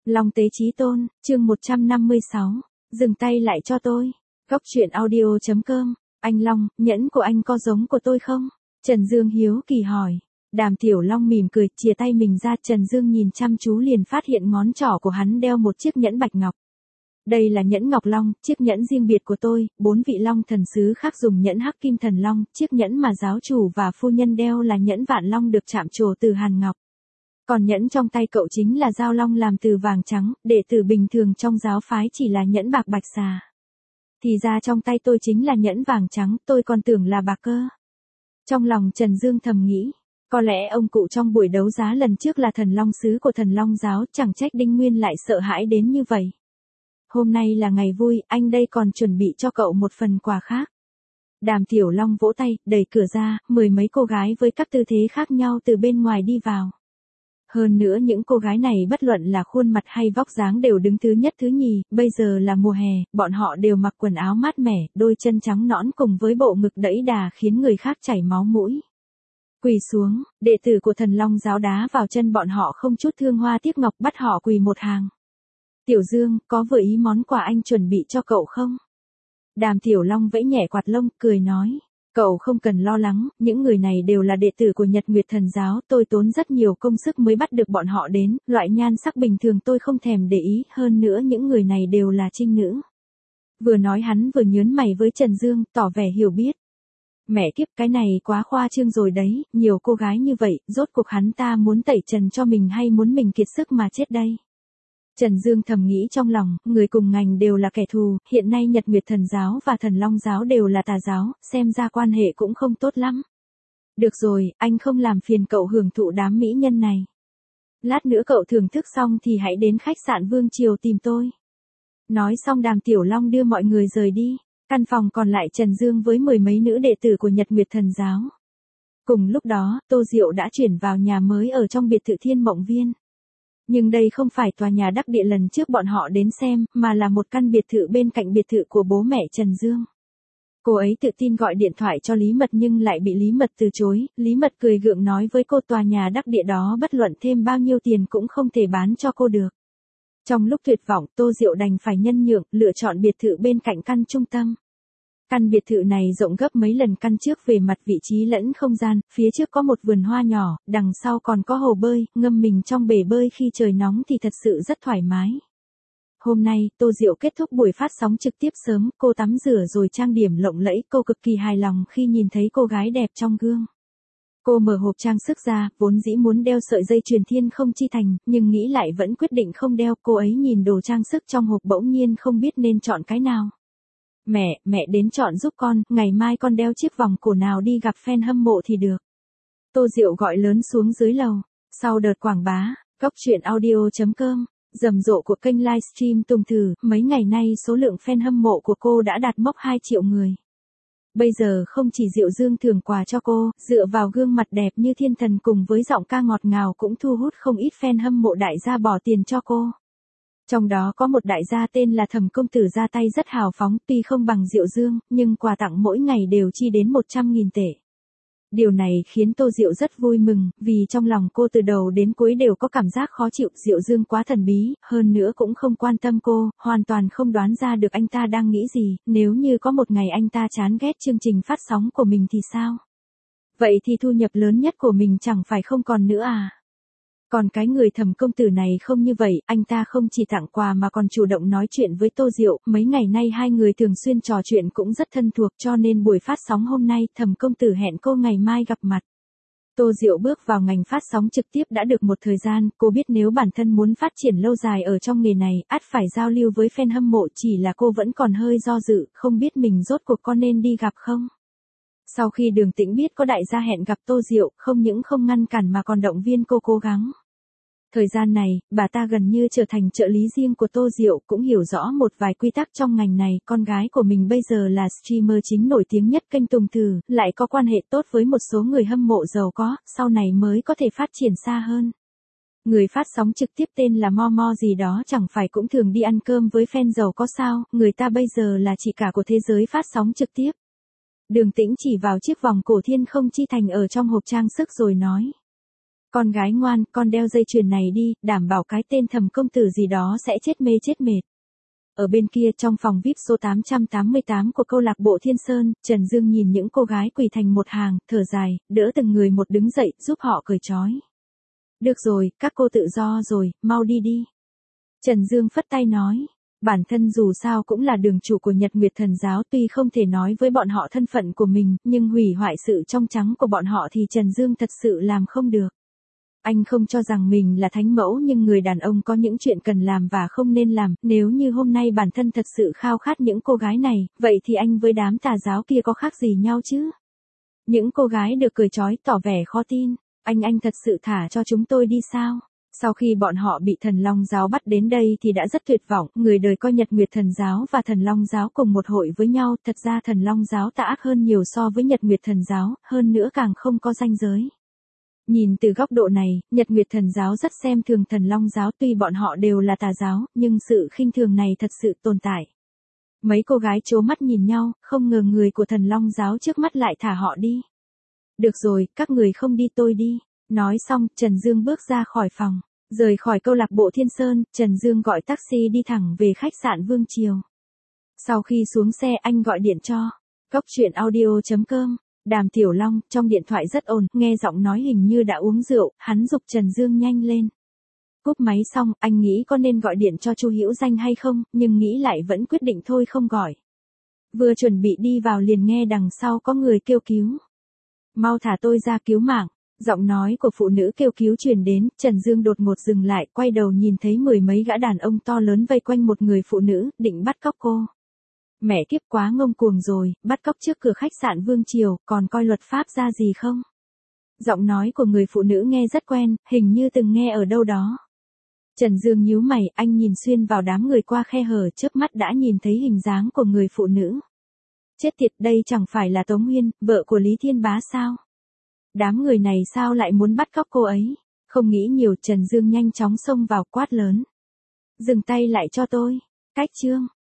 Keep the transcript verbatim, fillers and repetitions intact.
Long Tế Chí Tôn, chương một trăm năm mươi sáu. Dừng tay lại cho tôi. Góc truyện audio chấm com. Anh Long, nhẫn của anh có giống của tôi không? Trần Dương hiếu kỳ hỏi. Đàm Tiểu Long mỉm cười, chìa tay mình ra. Trần Dương nhìn chăm chú liền phát hiện ngón trỏ của hắn đeo một chiếc nhẫn bạch ngọc. Đây là nhẫn Ngọc Long, chiếc nhẫn riêng biệt của tôi. Bốn vị Long thần sứ khác dùng nhẫn Hắc Kim Thần Long. Chiếc nhẫn mà giáo chủ và phu nhân đeo là nhẫn Vạn Long được chạm trổ từ hàn ngọc. Còn nhẫn trong tay cậu chính là dao long làm từ vàng trắng, đệ tử bình thường trong giáo phái chỉ là nhẫn bạc bạch xà. Thì ra trong tay tôi chính là nhẫn vàng trắng, tôi còn tưởng là bạc cơ. Trong lòng Trần Dương thầm nghĩ, có lẽ ông cụ trong buổi đấu giá lần trước là thần long sứ của thần long giáo, chẳng trách Đinh Nguyên lại sợ hãi đến như vậy. Hôm nay là ngày vui, anh đây còn chuẩn bị cho cậu một phần quà khác. Đàm Tiểu Long vỗ tay, đẩy cửa ra, mười mấy cô gái với các tư thế khác nhau từ bên ngoài đi vào. Hơn nữa những cô gái này bất luận là khuôn mặt hay vóc dáng đều đứng thứ nhất thứ nhì, bây giờ là mùa hè, bọn họ đều mặc quần áo mát mẻ, đôi chân trắng nõn cùng với bộ ngực đẫy đà khiến người khác chảy máu mũi. Quỳ xuống, đệ tử của thần long giáo đá vào chân bọn họ không chút thương hoa tiếc ngọc, bắt họ quỳ một hàng. Tiểu Dương, có vừa ý món quà anh chuẩn bị cho cậu không? Đàm Tiểu Long vẫy nhẹ quạt lông, cười nói. Cậu không cần lo lắng, những người này đều là đệ tử của Nhật Nguyệt Thần Giáo, tôi tốn rất nhiều công sức mới bắt được bọn họ đến, loại nhan sắc bình thường tôi không thèm để ý, hơn nữa những người này đều là trinh nữ. Vừa nói hắn vừa nhớn mày với Trần Dương, tỏ vẻ hiểu biết. Mẹ kiếp, cái này quá khoa trương rồi đấy, nhiều cô gái như vậy, rốt cuộc hắn ta muốn tẩy trần cho mình hay muốn mình kiệt sức mà chết đây? Trần Dương thầm nghĩ trong lòng, người cùng ngành đều là kẻ thù, hiện nay Nhật Nguyệt Thần Giáo và Thần Long Giáo đều là tà giáo, xem ra quan hệ cũng không tốt lắm. Được rồi, anh không làm phiền cậu hưởng thụ đám mỹ nhân này. Lát nữa cậu thưởng thức xong thì hãy đến khách sạn Vương Triều tìm tôi. Nói xong Đàm Tiểu Long đưa mọi người rời đi, căn phòng còn lại Trần Dương với mười mấy nữ đệ tử của Nhật Nguyệt Thần Giáo. Cùng lúc đó, Tô Diệu đã chuyển vào nhà mới ở trong biệt thự Thiên Mộng Viên. Nhưng đây không phải tòa nhà đắc địa lần trước bọn họ đến xem, mà là một căn biệt thự bên cạnh biệt thự của bố mẹ Trần Dương. Cô ấy tự tin gọi điện thoại cho Lý Mật nhưng lại bị Lý Mật từ chối, Lý Mật cười gượng nói với cô tòa nhà đắc địa đó bất luận thêm bao nhiêu tiền cũng không thể bán cho cô được. Trong lúc tuyệt vọng, Tô Diệu đành phải nhân nhượng, lựa chọn biệt thự bên cạnh căn trung tâm. Căn biệt thự này rộng gấp mấy lần căn trước về mặt vị trí lẫn không gian, phía trước có một vườn hoa nhỏ, đằng sau còn có hồ bơi, ngâm mình trong bể bơi khi trời nóng thì thật sự rất thoải mái. Hôm nay, Tô Diệu kết thúc buổi phát sóng trực tiếp sớm, cô tắm rửa rồi trang điểm lộng lẫy, cô cực kỳ hài lòng khi nhìn thấy cô gái đẹp trong gương. Cô mở hộp trang sức ra, vốn dĩ muốn đeo sợi dây chuyền Thiên Không Chi Thành, nhưng nghĩ lại vẫn quyết định không đeo, cô ấy nhìn đồ trang sức trong hộp bỗng nhiên không biết nên chọn cái nào. Mẹ, mẹ đến chọn giúp con, ngày mai con đeo chiếc vòng cổ nào đi gặp fan hâm mộ thì được. Tô Diệu gọi lớn xuống dưới lầu. Sau đợt quảng bá, góc truyện audio chấm com, rầm rộ của kênh livestream Tùng Thử, mấy ngày nay số lượng fan hâm mộ của cô đã đạt mốc hai triệu người. Bây giờ không chỉ Diệu Dương thưởng quà cho cô, dựa vào gương mặt đẹp như thiên thần cùng với giọng ca ngọt ngào cũng thu hút không ít fan hâm mộ đại gia bỏ tiền cho cô. Trong đó có một đại gia tên là Thẩm Công Tử ra tay rất hào phóng, tuy không bằng Diệu Dương, nhưng quà tặng mỗi ngày đều chi đến một trăm nghìn tệ. Điều này khiến Tô Diệu rất vui mừng, vì trong lòng cô từ đầu đến cuối đều có cảm giác khó chịu, Diệu Dương quá thần bí, hơn nữa cũng không quan tâm cô, hoàn toàn không đoán ra được anh ta đang nghĩ gì, nếu như có một ngày anh ta chán ghét chương trình phát sóng của mình thì sao? Vậy thì thu nhập lớn nhất của mình chẳng phải không còn nữa à? Còn cái người Thẩm Công Tử này không như vậy, anh ta không chỉ tặng quà mà còn chủ động nói chuyện với Tô Diệu, mấy ngày nay hai người thường xuyên trò chuyện cũng rất thân thuộc cho nên buổi phát sóng hôm nay Thẩm Công Tử hẹn cô ngày mai gặp mặt. Tô Diệu bước vào ngành phát sóng trực tiếp đã được một thời gian, cô biết nếu bản thân muốn phát triển lâu dài ở trong nghề này, ắt phải giao lưu với fan hâm mộ, chỉ là cô vẫn còn hơi do dự, không biết mình rốt cuộc có nên đi gặp không. Sau khi Đường Tĩnh biết có đại gia hẹn gặp Tô Diệu, không những không ngăn cản mà còn động viên cô cố gắng. Thời gian này, bà ta gần như trở thành trợ lý riêng của Tô Diệu, cũng hiểu rõ một vài quy tắc trong ngành này, con gái của mình bây giờ là streamer chính nổi tiếng nhất kênh Tùng Thử, lại có quan hệ tốt với một số người hâm mộ giàu có, sau này mới có thể phát triển xa hơn. Người phát sóng trực tiếp tên là Momo gì đó chẳng phải cũng thường đi ăn cơm với fan giàu có sao, người ta bây giờ là chị cả của thế giới phát sóng trực tiếp. Đường Tĩnh chỉ vào chiếc vòng cổ Thiên Không Chi Thành ở trong hộp trang sức rồi nói. Con gái ngoan, con đeo dây chuyền này đi, đảm bảo cái tên Thẩm công tử gì đó sẽ chết mê chết mệt. Ở bên kia trong phòng vi ai pi số tám trăm tám mươi tám của câu lạc bộ Thiên Sơn, Trần Dương nhìn những cô gái quỳ thành một hàng, thở dài, đỡ từng người một đứng dậy, giúp họ cởi trói. Được rồi, các cô tự do rồi, mau đi đi. Trần Dương phất tay nói, bản thân dù sao cũng là đường chủ của Nhật Nguyệt Thần Giáo, tuy không thể nói với bọn họ thân phận của mình, nhưng hủy hoại sự trong trắng của bọn họ thì Trần Dương thật sự làm không được. Anh không cho rằng mình là thánh mẫu, nhưng người đàn ông có những chuyện cần làm và không nên làm, nếu như hôm nay bản thân thật sự khao khát những cô gái này, vậy thì anh với đám tà giáo kia có khác gì nhau chứ? Những cô gái được cởi trói tỏ vẻ khó tin, anh anh thật sự thả cho chúng tôi đi sao? Sau khi bọn họ bị Thần Long Giáo bắt đến đây thì đã rất tuyệt vọng, người đời coi Nhật Nguyệt Thần Giáo và Thần Long Giáo cùng một hội với nhau, thật ra Thần Long Giáo tà ác hơn nhiều so với Nhật Nguyệt Thần Giáo, hơn nữa càng không có ranh giới. Nhìn từ góc độ này, Nhật Nguyệt Thần Giáo rất xem thường Thần Long Giáo, tuy bọn họ đều là tà giáo, nhưng sự khinh thường này thật sự tồn tại. Mấy cô gái trố mắt nhìn nhau, không ngờ người của Thần Long Giáo trước mắt lại thả họ đi. Được rồi, các người không đi tôi đi. Nói xong, Trần Dương bước ra khỏi phòng. Rời khỏi câu lạc bộ Thiên Sơn, Trần Dương gọi taxi đi thẳng về khách sạn Vương Triều. Sau khi xuống xe anh gọi điện cho Cốc Truyện Audio chấm com. Đàm Tiểu Long, trong điện thoại rất ồn, nghe giọng nói hình như đã uống rượu, hắn giục Trần Dương nhanh lên. Cúp máy xong, anh nghĩ có nên gọi điện cho Chu Hữu Danh hay không, nhưng nghĩ lại vẫn quyết định thôi không gọi. Vừa chuẩn bị đi vào liền nghe đằng sau có người kêu cứu. Mau thả tôi ra cứu mạng. Giọng nói của phụ nữ kêu cứu truyền đến, Trần Dương đột ngột dừng lại, quay đầu nhìn thấy mười mấy gã đàn ông to lớn vây quanh một người phụ nữ, định bắt cóc cô. Mẹ kiếp, quá ngông cuồng rồi, bắt cóc trước cửa khách sạn Vương Triều, còn coi luật pháp ra gì không? Giọng nói của người phụ nữ nghe rất quen, hình như từng nghe ở đâu đó. Trần Dương nhíu mày, anh nhìn xuyên vào đám người qua khe hở, chớp mắt đã nhìn thấy hình dáng của người phụ nữ. Chết tiệt, đây chẳng phải là Tống Nguyên, vợ của Lý Thiên Bá sao? Đám người này sao lại muốn bắt cóc cô ấy? Không nghĩ nhiều, Trần Dương nhanh chóng xông vào quát lớn. Dừng tay lại cho tôi. Cách chương.